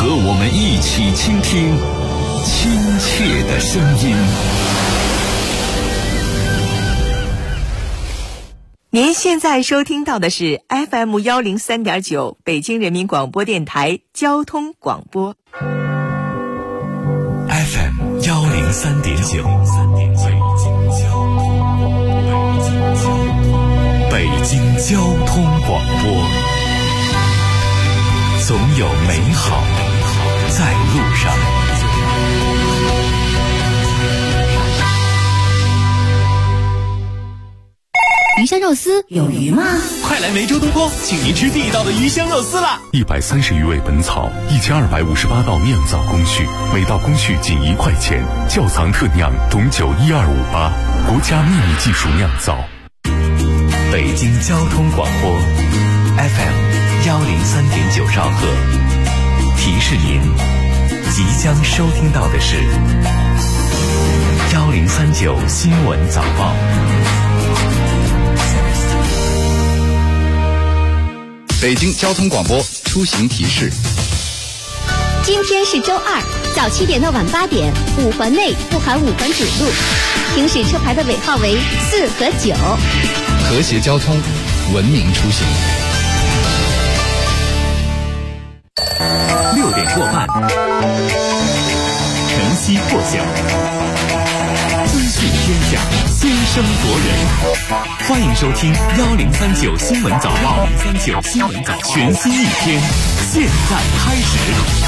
和我们一起倾听亲切的声音。 您现在收听到的是 FM 103.9北京人民广播电台交通广播。 FM 103.9，北京交通广播，总有美好在路上。 鱼香肉丝有鱼吗？ 快来梅州东坡，请您吃地道的鱼香肉丝啦 ！130余味本草，1258道酿造工序，每道工序仅1块钱。窖藏特酿种酒12588，国家秘密技术酿造。 北京交通广播 FM 103.9兆赫，提示您即将收听到的是1039新闻早报。 北京交通广播出行提示： 今天是周二，早7点到晚8点，5环内不含5环主路，行驶车牌的尾号为4和9。 和谐交通，文明出行。 6点过半，晨曦破晓，资讯天下，先声夺人。欢迎收听1039新闻早报，1039新闻早报，全新一天，现在开始。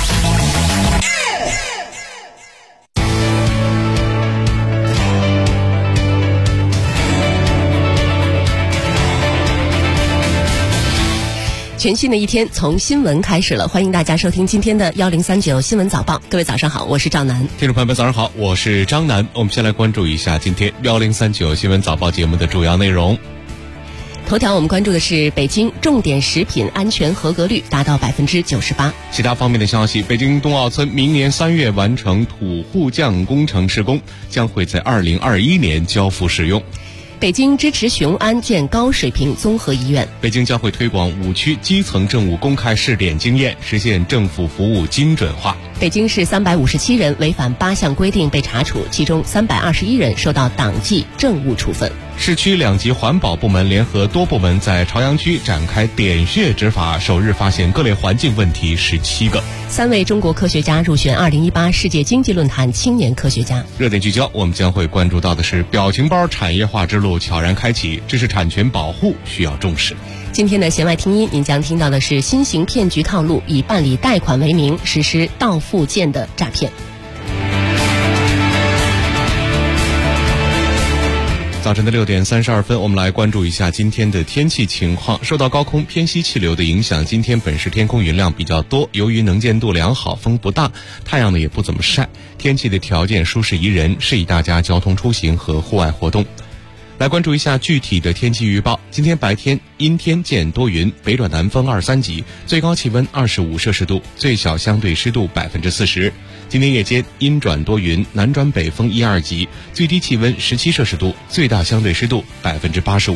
全新的一天从新闻开始了，欢迎大家收听今天的1039新闻早报。各位早上好，我是赵楠。 听众朋友们早上好，我是张楠。我们先来关注一下今天1039新闻早报节目的主要内容。 头条我们关注的是北京重点食品安全合格率达到98%。 其他方面的消息，北京冬奥村明年3月完成土护匠工程施工，将会在2021年交付使用。 北京支持雄安建高水平综合医院。 北京将会推广5区基层政务公开试点经验，实现政府服务精准化。 北京市357人违反8项规定被查处，其中321人受到党纪政务处分。 市区2级环保部门联合多部门在朝阳区展开点穴执法，首日发现各类环境问题17个。 3位中国科学家入选2018世界经济论坛青年科学家。 热点聚焦，我们将会关注到的是表情包产业化之路悄然开启，知识产权保护需要重视。 今天的弦外听音，您将听到的是新型骗局套路，以办理贷款为名实施到付件的诈骗。 早晨的6点32分，我们来关注一下今天的天气情况。受到高空偏西气流的影响，今天本市天空云量比较多，由于能见度良好，风不大，太阳呢也不怎么晒，天气的条件舒适宜人，适宜大家交通出行和户外活动。来关注一下具体的天气预报。今天白天阴天见多云，北转南风2、3级，最高气温25摄氏度，最小相对湿度40%。今天夜间阴转多云，南转北风1、2级，最低气温17摄氏度，最大相对湿度85%。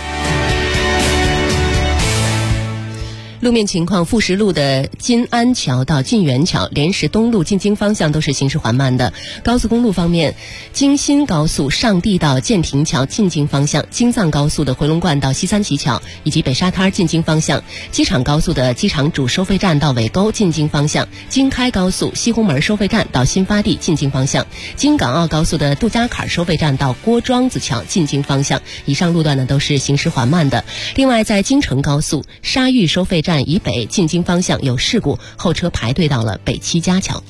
路面情况，富实路的金安桥到晋源桥、莲石东路进京方向都是行驶缓慢的。高速公路方面，京新高速上地到建亭桥进京方向，京藏高速的回龙观到西三旗桥以及北沙滩进京方向，机场高速的机场主收费站到尾沟进京方向，京开高速西红门收费站到新发地进京方向，京港澳高速的杜家坎收费站到郭庄子桥进京方向。以上路段呢都是行驶缓慢的。另外，在京承高速沙峪收费站以北进京方向有事故，后车排队到了北七家桥。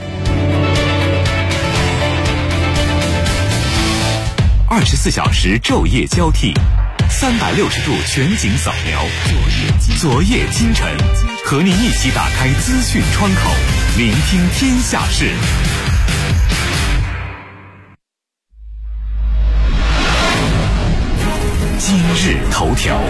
24小时昼夜交替，360度全景扫描，昨夜今晨，和您一起打开资讯窗口，聆听天下事。今日头条。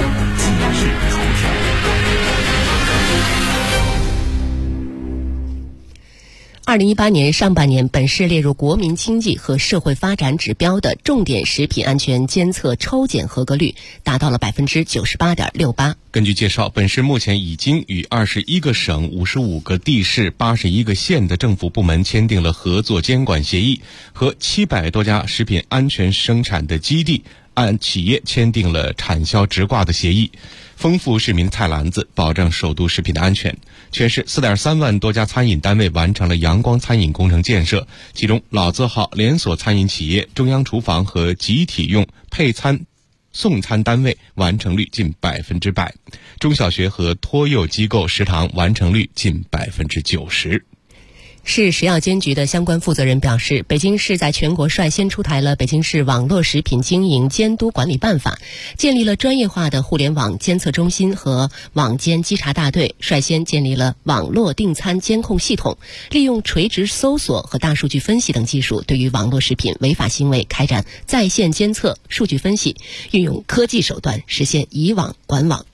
2018年上半年，本市列入国民经济和社会发展指标的重点食品安全监测抽检合格率达到了98.68%。 根据介绍，本市目前已经与21个省、55个地市、81个县的政府部门签订了合作监管协议，和700多家食品安全生产的基地按企业签订了产销直挂的协议，丰富市民菜篮子，保障首都食品的安全。全市4.3万多家餐饮单位完成了阳光餐饮工程建设，其中老字号连锁餐饮企业、中央厨房和集体用配餐送餐单位完成率近100%，中小学和托幼机构食堂完成率近90%。 市食药监局的相关负责人表示，北京市在全国率先出台了《北京市网络食品经营监督管理办法》，建立了专业化的互联网监测中心和网监稽查大队，率先建立了网络订餐监控系统，利用垂直搜索和大数据分析等技术，对于网络食品违法行为开展在线监测、数据分析，运用科技手段实现以网管网。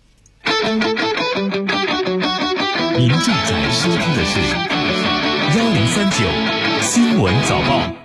您正在收听的是1039新闻早报。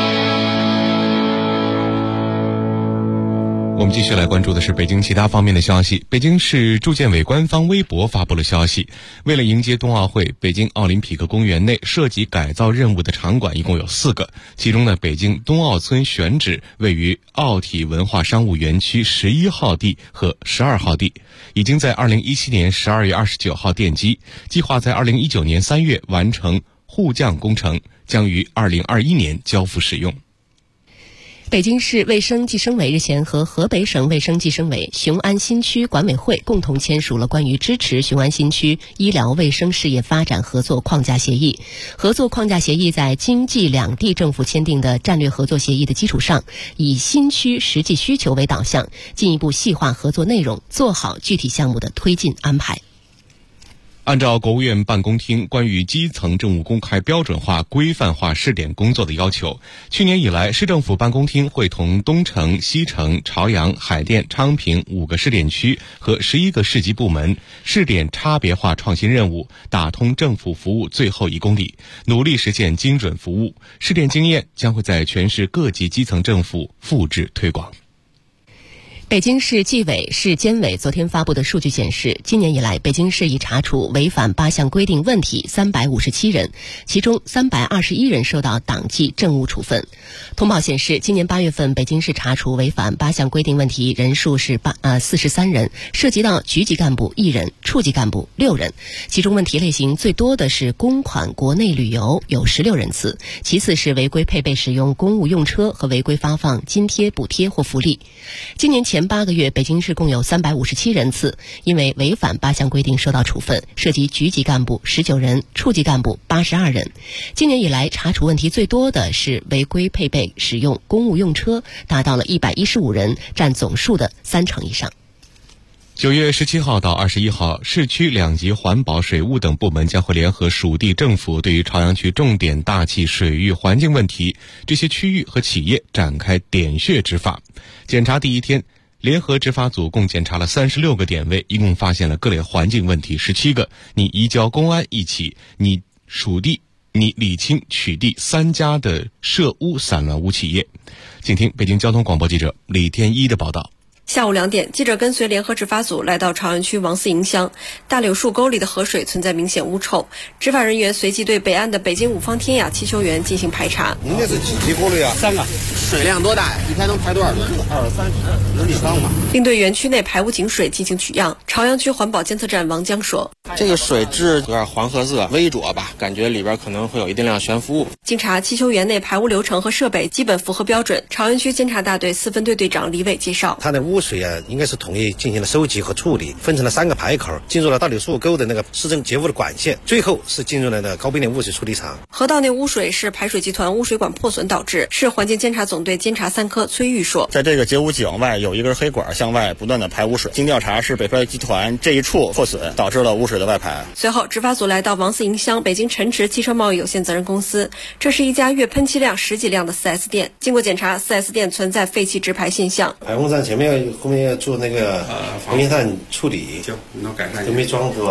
我们继续来关注的是北京其他方面的消息。北京市住建委官方微博发布了消息，为了迎接冬奥会，北京奥林匹克公园内涉及改造任务的场馆一共有4个，其中呢，北京冬奥村选址位于奥体文化商务园区11号地和12号地，已经在2017年12月29号奠基，计划在2019年3月完成护降工程，将于2021年交付使用。 北京市卫生计生委日前和河北省卫生计生委、雄安新区管委会共同签署了关于支持雄安新区医疗卫生事业发展合作框架协议。合作框架协议在京冀两地政府签订的战略合作协议的基础上，以新区实际需求为导向，进一步细化合作内容，做好具体项目的推进安排。 按照国务院办公厅关于基层政务公开标准化、规范化试点工作的要求，去年以来，市政府办公厅会同东城、西城、朝阳、海淀、昌平5个试点区和11个市级部门试点差别化创新任务，打通政府服务最后1公里，努力实现精准服务。试点经验将会在全市各级基层政府复制推广。 北京市纪委、市监委昨天发布的数据显示，今年以来，北京市已查处违反8项规定问题357人，其中321人受到党纪政务处分。通报显示，今年8月份，北京市查处违反8项规定问题人数是43人，涉及到局级干部1人，处级干部6人。其中问题类型最多的是公款国内旅游，有16人次，其次是违规配备使用公务用车和违规发放津贴、补贴或福利。今年前8个月，北京市共有357人次因为违反8项规定受到处分，涉及局级干部19人，处级干部82人。今年以来，查处问题最多的是违规配备使用公务用车，达到了115人，占总数的30%以上。 9月17号到21号，市区2级环保、水务等部门将会联合属地政府，对于朝阳区重点大气、水域环境问题，这些区域和企业展开点穴执法。检查第一天，联合执法组共检查了36个点位，一共发现了各类环境问题17个，拟移交公安1起，拟属地、拟理清取缔3家的涉污散乱污企业。请听北京交通广播记者李天一的报道。 下午2点，记者跟随联合执法组来到朝阳区王四营乡大柳树沟里的河水存在明显污臭，执法人员随即对北岸的北京五方天雅气球园进行排查。 您这是几锅了呀？3个。水量多大呀？一天能排多少吨？20-30立方吧。 并对园区内排污井水进行取样。朝阳区环保监测站王江说：“ 这个水质有点黄褐色，微浊吧，感觉里边可能会有一定量悬浮物。” 经查，气球园内排污流程和设备基本符合标准。朝阳区监察大队4分队队长李伟介绍：“ 它的污水啊，应该是统一进行了收集和处理，分成了3个排口，进入了大柳树沟的那个市政节污的管线，最后是进入了那个高病原污水处理厂。 河道内污水是排水集团污水管破损导致。市环境监察总队监察3科崔玉说：“ 在这个节污井外有一根黑管向外不断的排污水，经调查是北排集团这一处破损导致了污水的外排。” 随后，执法组来到王四营乡北京晨驰汽车贸易有限责任公司，这是一家月喷气量10几辆的4S店。经过检查，4S店存在废气直排现象。 排风站前面后面要做那个防烟站处理， 能改善都没装是吧？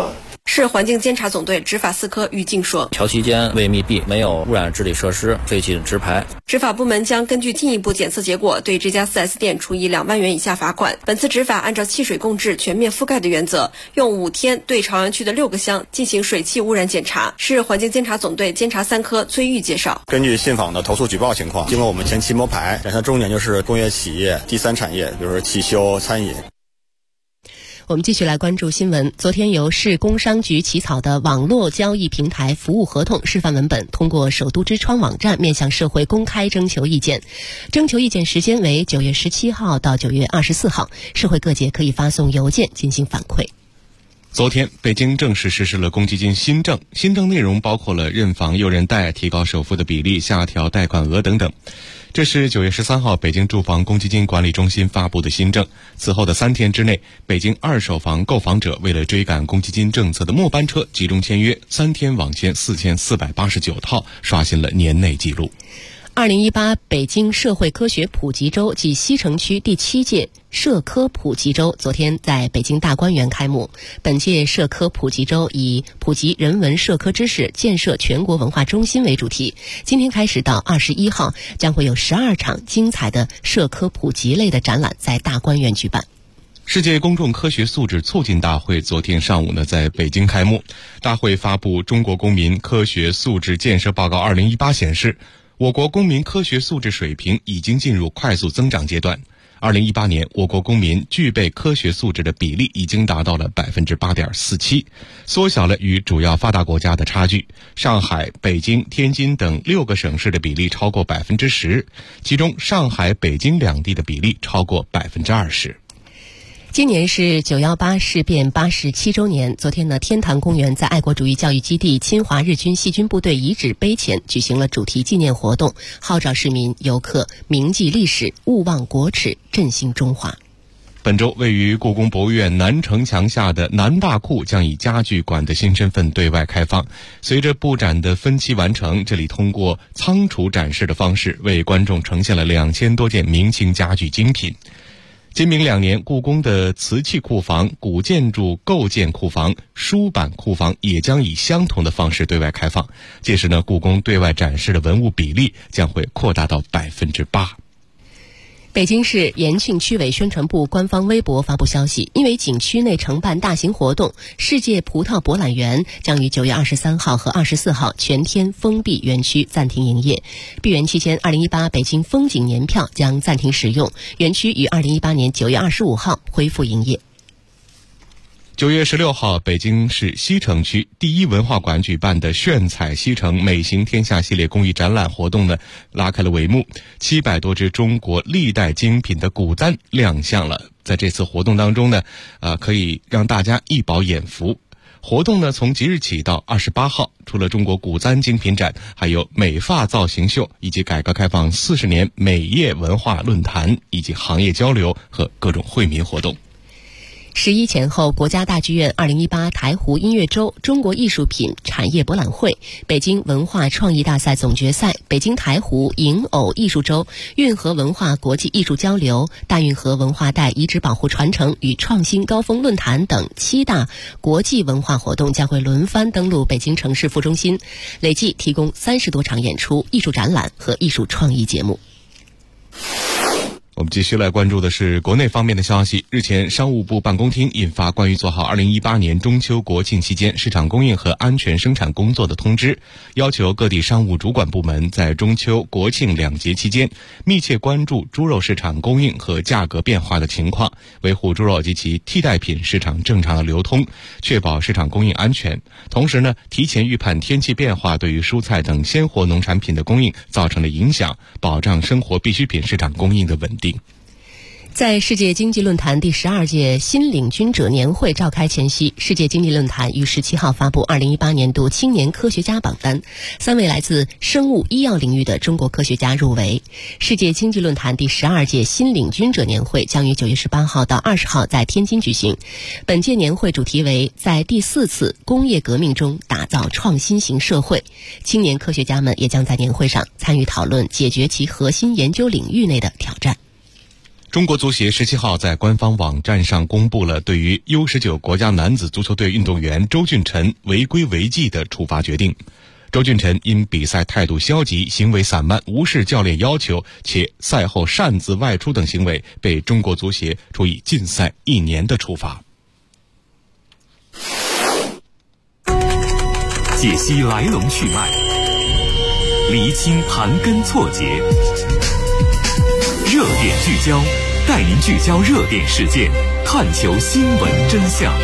市环境监察总队执法4科于静说， 桥期间未密闭，没有污染治理设施，废弃直排。 执法部门将根据进一步检测结果，对这家 4S 店处以2万元以下罚款。本次执法按照气水共治、全面覆盖的原则，用5天对朝阳区的6个乡进行水汽污染检查。市环境监察总队监察3科崔玉介绍， 根据信访的投诉举报情况，经过我们前期摸排，检测重点就是工业企业、第三产业，比如说汽修、餐饮。 我们继续来关注新闻。昨天由市工商局起草的网络交易平台服务合同示范文本通过首都之窗网站面向社会公开征求意见。征求意见时间为9月17号到9月24号，社会各界可以发送邮件进行反馈。 昨天，北京正式实施了公积金新政，新政内容包括了认房又认贷、提高首付的比例、下调贷款额等等。这是9月13号北京住房公积金管理中心发布的新政。此后的3天之内，北京二手房购房者为了追赶公积金政策的末班车，集中签约，3天网签4489套，刷新了年内纪录。 2018北京社会科学普及周暨西城区第7届社科普及周昨天在北京大观园开幕。本届社科普及周以普及人文社科知识、建设全国文化中心为主题。今天开始到21号，将会有12场精彩的社科普及类的展览在大观园举办。 世界公众科学素质促进大会昨天上午在北京开幕。大会发布《中国公民科学素质建设报告2018》显示，我国公民科学素质水平已经进入快速增长阶段。2018年，我国公民具备科学素质的比例已经达到了 8.47%， 缩小了与主要发达国家的差距。上海、北京、天津等6个省市的比例超过 10%， 其中上海、北京两地的比例超过 20%。 今年是918事变87周年。昨天天坛公园在爱国主义教育基地侵华日军细菌部队遗址碑前举行了主题纪念活动，号召市民游客铭记历史，勿忘国耻，振兴中华。 本周位于故宫博物院南城墙下的南大库将以家具馆的新身份对外开放。随着布展的分期完成，这里通过仓储展示的方式为观众呈现了2000多件明清家具精品。今明2年，故宫的瓷器库房、古建筑构件库房、书版库房也将以相同的方式对外开放。届时故宫对外展示的文物比例将会扩大到 8%。 北京市延庆区委宣传部官方微博发布消息，因为景区内承办大型活动世界葡萄博览园将于9月23号和24号全天封闭园区，暂停营业。闭园期间，2018北京风景年票将暂停使用，园区于2018年9月25号恢复营业。 9月16号，北京市西城区第一文化馆举办的炫彩西城美行天下系列公益展览活动拉开了帷幕。700多只中国历代精品的古簪亮相了。在这次活动当中可以让大家一饱眼福。活动从即日起到28号，除了中国古簪精品展，还有美发造型秀，以及改革开放40年美业文化论坛，以及行业交流和各种惠民活动。 11前后，国家大剧院2018台湖音乐周、中国艺术品产业博览会、北京文化创意大赛总决赛、北京台湖影偶艺术周、运河文化国际艺术交流、大运河文化带遗址保护传承与创新高峰论坛等7大国际文化活动将会轮番登陆北京城市副中心，累计提供30多场演出、艺术展览和艺术创意节目。 我们继续来关注的是国内方面的消息。日前，商务部办公厅印发关于做好2018年中秋国庆期间市场供应和安全生产工作的通知，要求各地商务主管部门在中秋国庆2节期间密切关注猪肉市场供应和价格变化的情况，维护猪肉及其替代品市场正常的流通，确保市场供应安全。同时提前预判天气变化对于蔬菜等鲜活农产品的供应造成的影响，保障生活必需品市场供应的稳定。 在世界经济论坛第12届新领军者年会召开前夕，世界经济论坛于17号发布2018年度青年科学家榜单，3位来自生物医药领域的中国科学家入围。世界经济论坛第12届新领军者年会将于9月18号到20号在天津举行。本届年会主题为在第4次工业革命中打造创新型社会。青年科学家们也将在年会上参与讨论解决其核心研究领域内的挑战。 中国足协17号在官方网站上公布了对于 U19 国家男子足球队运动员周俊辰违规违纪的处罚决定。周俊辰因比赛态度消极、行为散漫、无视教练要求，且赛后擅自外出等行为，被中国足协处以禁赛1年的处罚。 解析来龙去脉，厘清盘根错节，热点聚焦，带您聚焦热点事件，探求新闻真相。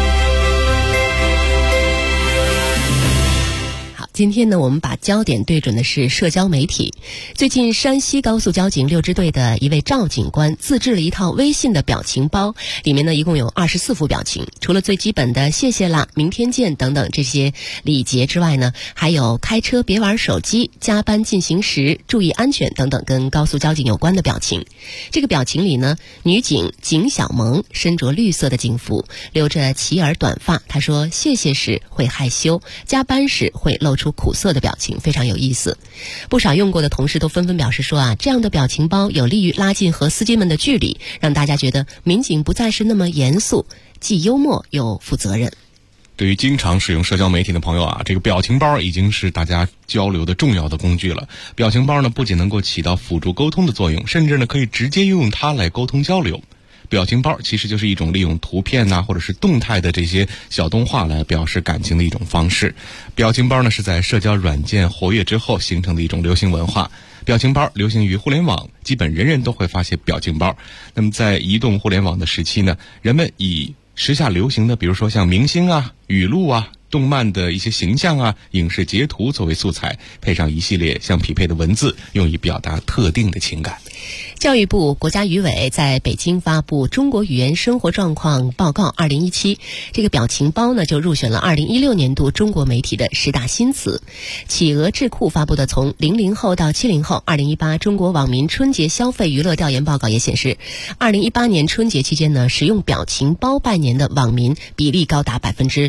今天呢，我们把焦点对准的是社交媒体。最近，山西高速交警6支队的一位赵警官自制了一套微信的表情包，里面呢一共有24幅表情。除了最基本的谢谢啦、明天见等等这些礼节之外呢，还有开车别玩手机、加班进行时、注意安全等等跟高速交警有关的表情。这个表情里呢，女警景小萌身着绿色的警服，留着齐耳短发。她说谢谢时会害羞，加班时会露出苦涩的表情，非常有意思。不少用过的同事都纷纷表示说这样的表情包有利于拉近和司机们的距离，让大家觉得民警不再是那么严肃，既幽默又负责任。 对于经常使用社交媒体的朋友这个表情包已经是大家交流的重要的工具了。表情包呢，不仅能够起到辅助沟通的作用，甚至呢可以直接用它来沟通交流。表情包其实就是一种利用图片或者是动态的这些小动画来表示感情的一种方式。表情包呢是在社交软件活跃之后形成的一种流行文化。表情包流行于互联网，基本人人都会发现表情包。那么在移动互联网的时期呢，人们以时下流行的比如说像明星语录动漫的一些形象影视截图作为素材，配上一系列相匹配的文字，用以表达特定的情感。 教育部、国家语委在北京发布《中国语言生活状况报告2017》，这个表情包呢就入选了2016年度中国媒体的10大新词。企鹅智库发布的从00后到70后2018中国网民春节消费娱乐调研报告也显示，2018年春节期间呢，使用表情包拜年的网民比例高达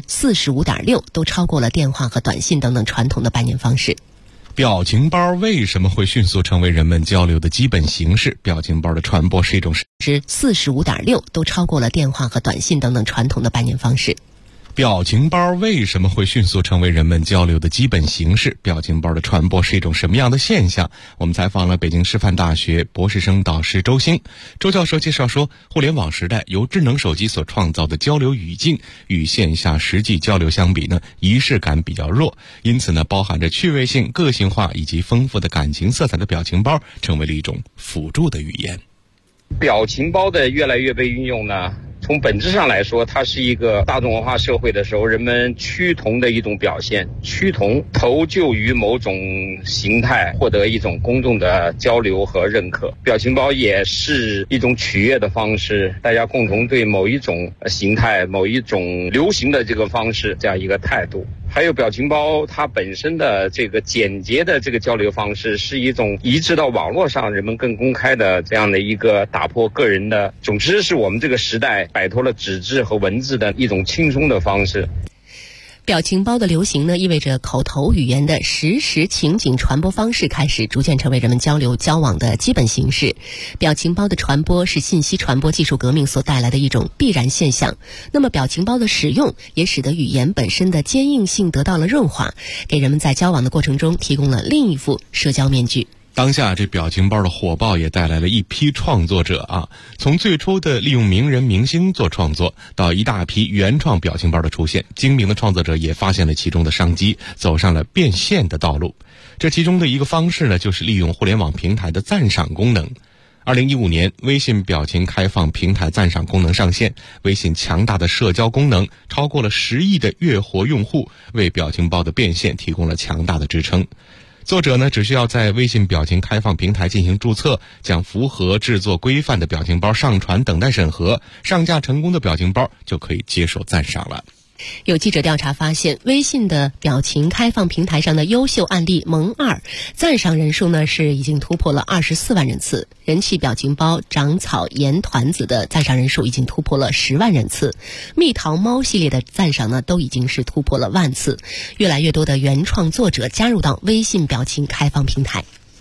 45.6%，都超过了电话和短信等等传统的拜年方式。 表情包为什么会迅速成为人们交流的基本形式？表情包的传播是一种 45.6%，都超过了电话和短信等等传统的拜年方式。 表情包为什么会迅速成为人们交流的基本形式？表情包的传播是一种什么样的现象？我们采访了北京师范大学博士生导师周兴。周教授介绍说，互联网时代由智能手机所创造的交流语境与线下实际交流相比呢，仪式感比较弱，因此呢，包含着趣味性、个性化以及丰富的感情色彩的表情包成为了一种辅助的语言。 表情包的越来越被运用呢，从本质上来说，它是一个大众文化社会的时候人们趋同的一种表现，趋同投就于某种形态，获得一种公众的交流和认可。表情包也是一种取悦的方式，大家共同对某一种形态、某一种流行的这个方式这样一个态度。还有表情包它本身的这个简洁的这个交流方式，是一种移植到网络上人们更公开的这样的一个打破个人的，总之是我们这个时代摆脱了纸质和文字的一种轻松的方式。 表情包的流行呢，意味着口头语言的实时情景传播方式开始逐渐成为人们交流交往的基本形式。表情包的传播是信息传播技术革命所带来的一种必然现象。那么表情包的使用也使得语言本身的坚硬性得到了润滑，给人们在交往的过程中提供了另一副社交面具。 当下这表情包的火爆也带来了一批创作者从最初的利用名人明星做创作，到一大批原创表情包的出现，精明的创作者也发现了其中的商机，走上了变现的道路。这其中的一个方式呢，就是利用互联网平台的赞赏功能。2015年，微信表情开放平台赞赏功能上线，微信强大的社交功能超过了10亿的月活用户，为表情包的变现提供了强大的支撑。作者呢，只需要在微信表情开放平台进行注册，将符合制作规范的表情包上传等待审核，上架成功的表情包就可以接受赞赏了。 有记者调查发现，微信的表情开放平台上的优秀案例萌2赞赏人数呢是已经突破了24万人次，人气表情包长草盐团子的赞赏人数已经突破了10万人次，蜜桃猫系列的赞赏呢都已经是突破了10000次，越来越多的原创作者加入到微信表情开放平台。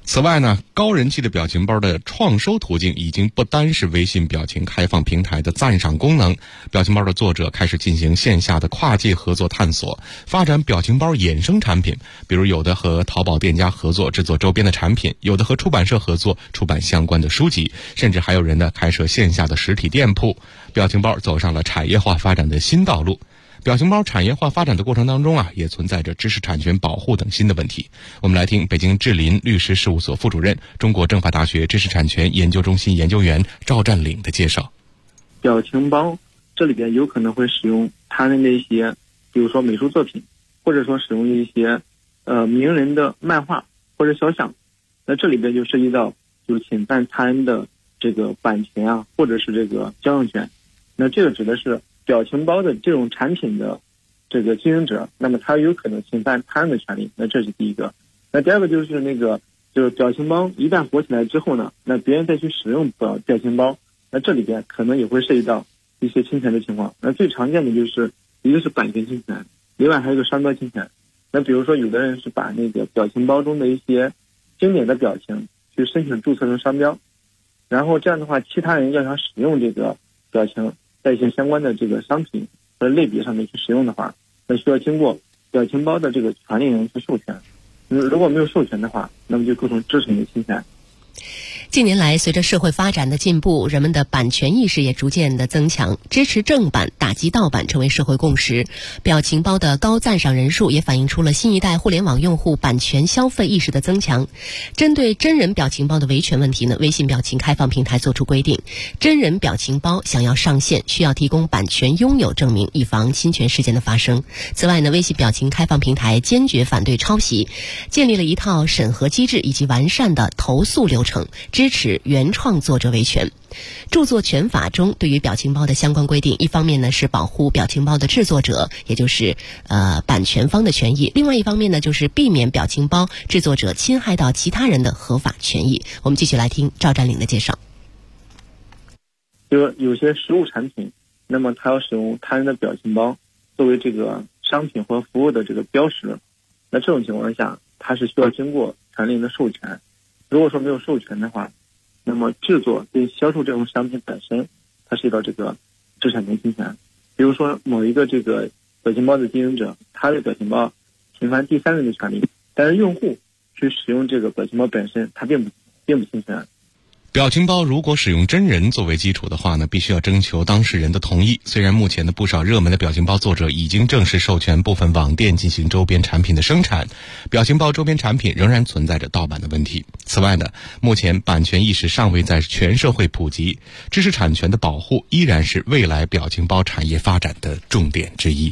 此外呢，高人气的表情包的创收途径已经不单是微信表情开放平台的赞赏功能，表情包的作者开始进行线下的跨界合作探索，发展表情包衍生产品，比如有的和淘宝店家合作制作周边的产品，有的和出版社合作出版相关的书籍，甚至还有人呢开设线下的实体店铺。表情包走上了产业化发展的新道路。表情包产业化发展的过程当中啊，也存在着知识产权保护等新的问题。我们来听北京智林律师事务所副主任、中国政法大学知识产权研究中心研究员赵占领的介绍。 表情包这里边有可能会使用他人的一些，比如说美术作品，或者说使用一些名人的漫画或者肖像，那这里边就涉及到就侵犯他人的这个版权啊，或者是这个肖像权。那这个指的是表情包的这种产品的这个经营者，那么他有可能侵犯他人的权利，那这是第一个。那第二个就是就是表情包一旦火起来之后呢，那别人再去使用表情包，那这里边可能也会涉及到一些侵权的情况。那最常见的就是一个是版权侵权，另外还有一个商标侵权。那比如说有的人是把那个表情包中的一些经典的表情去申请注册成商标，然后这样的话其他人要想使用这个表情在一些相关的这个商品或者类别上面去使用的话，那需要经过表情包的这个权利人去授权。如果没有授权的话，那么就构成知识产权侵权。 近年来，随着社会发展的进步，人们的版权意识也逐渐的增强，支持正版、打击盗版成为社会共识。表情包的高赞赏人数也反映出了新一代互联网用户版权消费意识的增强。针对真人表情包的维权问题呢，微信表情开放平台作出规定，真人表情包想要上线，需要提供版权拥有证明，以防侵权事件的发生。此外呢，微信表情开放平台坚决反对抄袭，建立了一套审核机制以及完善的投诉流程，支持原创作者维权。著作权法中对于表情包的相关规定，一方面呢是保护表情包的制作者，也就是版权方的权益，另外一方面呢就是避免表情包制作者侵害到其他人的合法权益。我们继续来听赵占领的介绍。 就有些实物产品，那么它要使用他人的表情包作为这个商品或服务的这个标识，那这种情况下它是需要经过权利人的授权。如果说没有授权的话，那么制作对销售这种商品本身，它涉及到这个知识产权侵权。比如说某一个这个表情包的经营者，他的表情包侵犯第三人的权利，但是用户去使用这个表情包本身，它并不侵权。 表情包如果使用真人作为基础的话呢，必须要征求当事人的同意。虽然目前的不少热门的表情包作者已经正式授权部分网店进行周边产品的生产，表情包周边产品仍然存在着盗版的问题。此外呢，目前版权意识尚未在全社会普及，知识产权的保护依然是未来表情包产业发展的重点之一。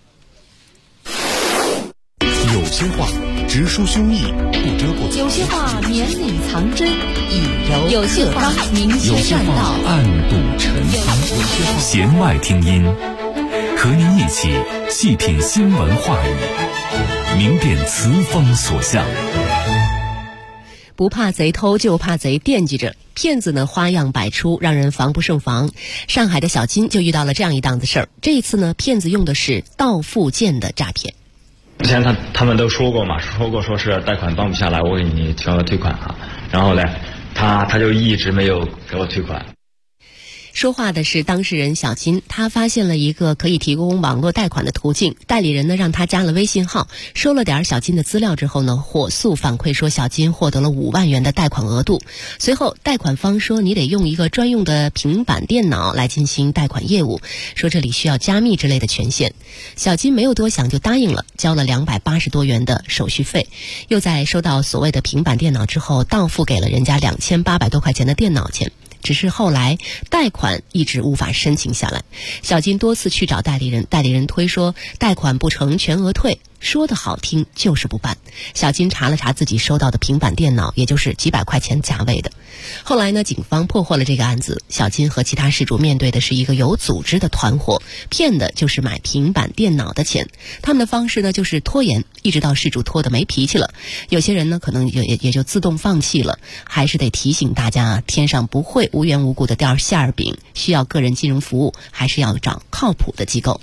有些话直抒胸臆，不遮不藏； 有些话绵里藏针，以柔有些话明修栈道， 暗度陈仓。弦外听音，和您一起细品新闻话语，明辨词风所向。 不怕贼偷，就怕贼惦记着。骗子呢花样百出，让人防不胜防。上海的小金就遇到了这样一档子事儿。这一次呢，骗子用的是到付件的诈骗。 之前他们都说过说是贷款帮不下来，我给你提供退款啊。然后呢，他就一直没有给我退款。 说话的是当事人小金，他发现了一个可以提供网络贷款的途径，代理人呢让他加了微信号，收了点小金的资料之后呢，火速反馈说小金获得了5万元的贷款额度。随后贷款方说你得用一个专用的平板电脑来进行贷款业务，说这里需要加密之类的权限。小金没有多想就答应了，交了280多元的手续费，又在收到所谓的平板电脑之后到付给了人家2800多块钱的电脑钱。只是后来贷款一直无法申请下来，小金多次去找代理人，代理人推说贷款不成全额退，说的好听就是不办。小金查了查自己收到的平板电脑，也就是几百块钱价位的。后来呢，警方破获了这个案子，小金和其他事主面对的是一个有组织的团伙，骗的就是买平板电脑的钱。他们的方式呢就是拖延，一直到事主拖得没脾气了，有些人呢可能也就自动放弃了。还是得提醒大家，天上不会无缘无故的掉馅儿饼，需要个人金融服务还是要找靠谱的机构。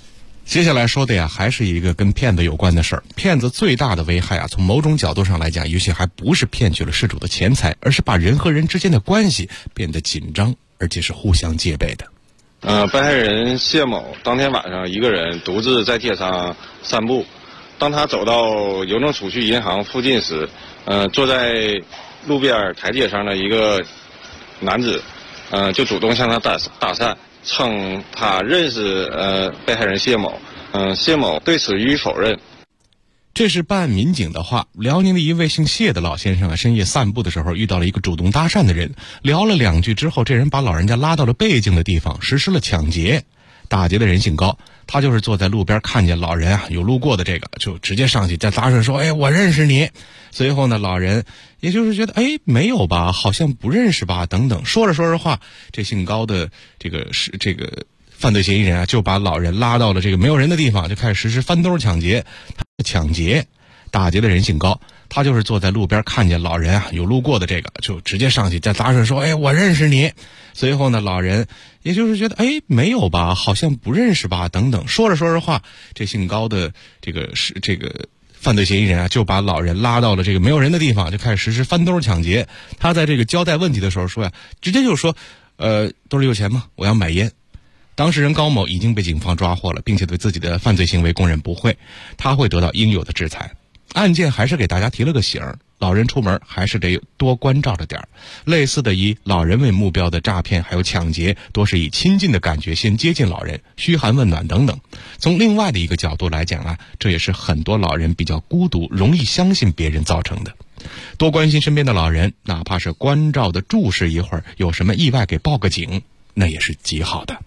接下来说的呀，还是一个跟骗子有关的事儿。骗子最大的危害啊，从某种角度上来讲，也许还不是骗取了失主的钱财，而是把人和人之间的关系变得紧张，而且是互相戒备的。 被害人谢某当天晚上一个人独自在地铁上散步，当他走到邮政储蓄银行附近时，坐在路边台阶上的一个男子，就主动向他搭讪。称他认识被害人谢某，谢某对此予以否认。 这是办案民警的话。辽宁的一位姓谢的老先生啊，深夜散步的时候遇到了一个主动搭讪的人，聊了2句之后，这人把老人家拉到了背景的地方，实施了抢劫。打劫的人姓高，他就是坐在路边看见老人啊有路过的这个，就直接上去在搭讪说：“哎，我认识你。”随后呢，老人也就是觉得没有吧，好像不认识吧，等等。说着话，这姓高的这个犯罪嫌疑人啊，就把老人拉到了这个没有人的地方，就开始实施翻兜抢劫。打劫的人姓高，他就是坐在路边看见老人啊有路过的这个，就直接上去在搭讪说：“哎，我认识你。”随后呢，老人也就是觉得没有吧，好像不认识吧，等等。说着话，这姓高的这个犯罪嫌疑人啊，就把老人拉到了这个没有人的地方，就开始实施翻兜抢劫。他在这个交代问题的时候说呀，直接就说：“兜里有钱吗？我要买烟。”当事人高某已经被警方抓获了，并且对自己的犯罪行为供认不讳，他会得到应有的制裁。案件还是给大家提了个醒，老人出门还是得多关照着点儿。类似的以老人为目标的诈骗还有抢劫，多是以亲近的感觉先接近老人，嘘寒问暖等等。从另外的一个角度来讲啊，这也是很多老人比较孤独，容易相信别人造成的。多关心身边的老人，哪怕是关照的注视一会儿，有什么意外给报个警，那也是极好的。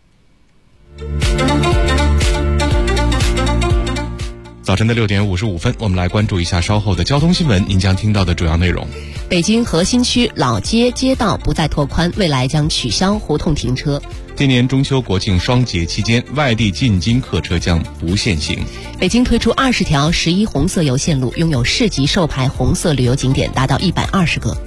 早晨的6点55分，我们来关注一下稍后的交通新闻。您将听到的主要内容： 北京核心区老街街道不再拓宽，未来将取消胡同停车。 今年中秋国庆双节期间，外地进京客车将不限行。 北京推出20条11红色游线路，拥有市级授牌红色旅游景点达到120个。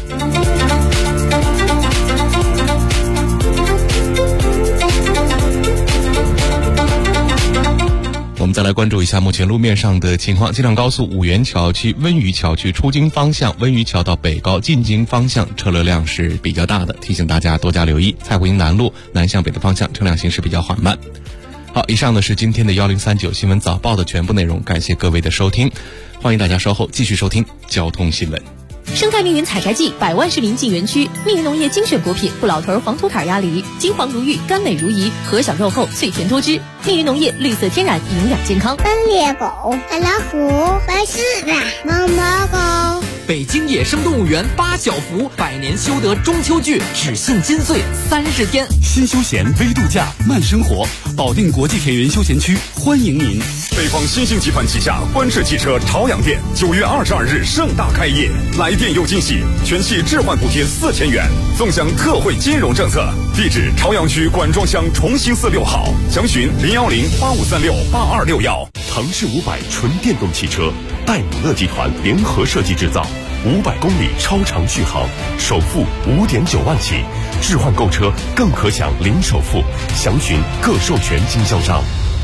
我们再来关注一下目前路面上的情况。京藏高速五原桥区温榆桥区出京方向，温榆桥到北高进京方向车流量是比较大的，提醒大家多加留意。蔡湖营南路南向北的方向车辆行驶比较缓慢。好，以上呢是今天的1039新闻早报的全部内容，感谢各位的收听，欢迎大家稍后继续收听交通新闻。 生态密云采摘季，百万市民进园区，密云农业精选果品，不老头黄土坎鸭梨，金黄如玉，甘美如饴，核小肉厚，脆甜多汁。密云农业绿色天然，营养健康。 斑鬣狗、白老虎、白狮子、毛毛狗。 北京野生动物园8小福百年修得中秋剧，只信金穗30天。 新休闲微度假慢生活，保定国际田园休闲区欢迎您。 北方新兴集团旗下观致汽车朝阳店9月22日盛大开业，来电有惊喜，全系置换补贴4000元，纵享特惠金融政策。地址：朝阳区管庄乡重兴寺6号，详询010-8536-8261。 腾势500纯电动汽车，戴姆勒集团联合设计制造，500公里超长续航，首付5.9万起，置换购车更可享零首付，详询各授权经销商。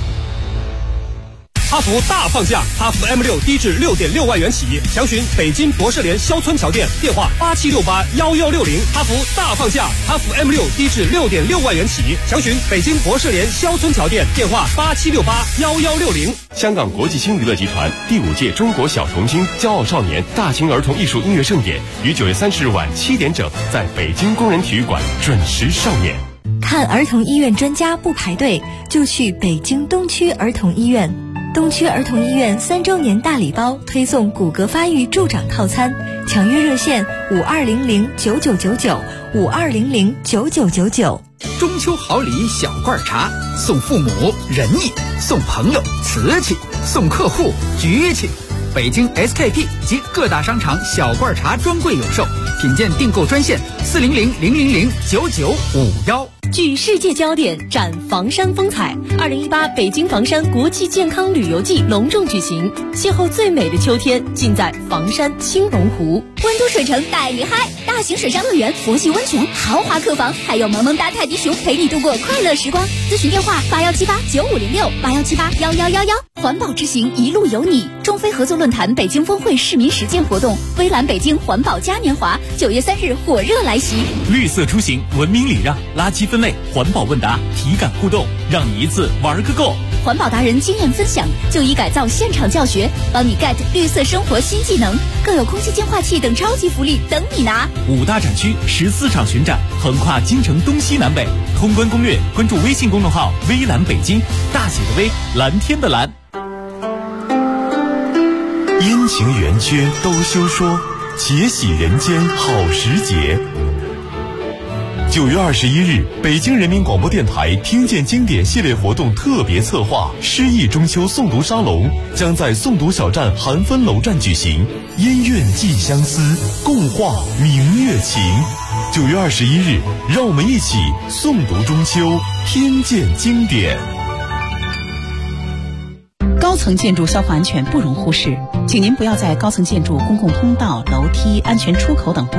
哈弗大放价，哈弗 M6 低至6.6万元起，详询北京博士联肖村桥店，电话87681160。哈弗大放价，哈弗 M6 低至6.6万元起，详询北京博士联肖村桥店，电话87681160。 香港国际星娱乐集团第5届中国小童星骄傲少年大型儿童艺术音乐盛典于9月30日晚7点整在北京工人体育馆准时上演。 看儿童医院专家不排队，就去北京东区儿童医院。东区儿童医院3周年大礼包推送骨骼发育助长套餐，抢约热线52009999，52009999。 中秋好礼小罐茶，送父母仁义，送朋友瓷器，送客户局气。北京 SKP 及各大商场小罐茶专柜有售，品鉴订购专线40000009951。 聚世界焦点，展房山风采。2018北京房山国际健康旅游季隆重举行，邂逅最美的秋天，尽在房山青龙湖。 温都水城带你嗨，大型水上乐园、佛系温泉、豪华客房，还有萌萌哒泰迪熊陪你度过快乐时光。咨询电话81789506，81781111。环保之行，一路有你。中非合作论坛北京峰会市民实践活动，微蓝北京环保嘉年华，9月3日火热来袭。 绿色出行，文明礼让，垃圾分类，环保问答，体感互动，让你一次玩个够。 环保达人经验分享，就医改造现场教学，帮你 get 绿色生活新技能，更有空气净化器等超级福利等你拿。 5大展区，14场巡展，横跨京城东西南北。通关攻略，关注微信公众号“微蓝北京”，大写的微，蓝天的蓝。 阴晴圆缺都休说，且喜人间好时节。9月21日，北京人民广播电台听见经典系列活动特别策划诗意中秋诵读沙龙将在诵读小站韩芬楼站举行，音韵寄相思，共话明月情。9月21日，让我们一起诵读中秋，听见经典。 高层建筑消防安全不容忽视，请您不要在高层建筑公共通道、楼梯、安全出口等